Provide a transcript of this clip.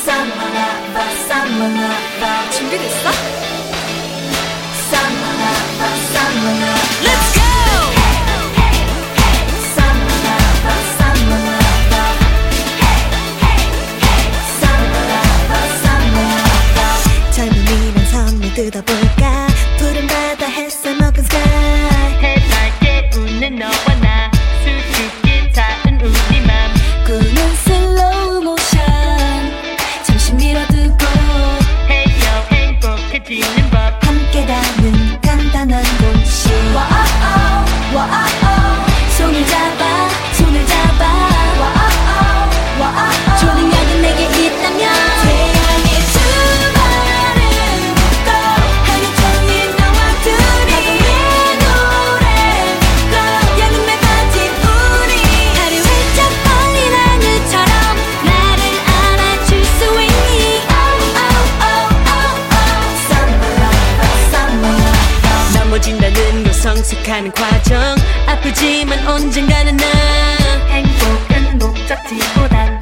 Summer lover, summer lover. 준비됐어? Summer lover, summer lover. Let's go! Summer lover, summer lover. Summer lover, summer lover. 젊음이란 섬을 뜯어볼까 푸른 바다 햇살 먹은 sky 해맑게 웃는 너와 나 수줍게 닿은 우리 맘 꾸는 슬로우 모션 잠시 밀어두고 헤어 행복해지는 법 함께 가는 간단한 곳이 와아오, 와아오. 손을 잡아 손을 잡아 와아오, 와아오. 초능력은 내게 있다면 태양의 주말을 묶고 하루 종일 너와 둘이 하루의 노래 듣고 여름에 빠진 우리 하루 활짝 벌린 하늘처럼 나를 안아줄 수 있니 Summer lover, summer lover. 넘어진다는 걸 성숙하는 과정 아프지만 언젠가는 나 행복은 목적지보단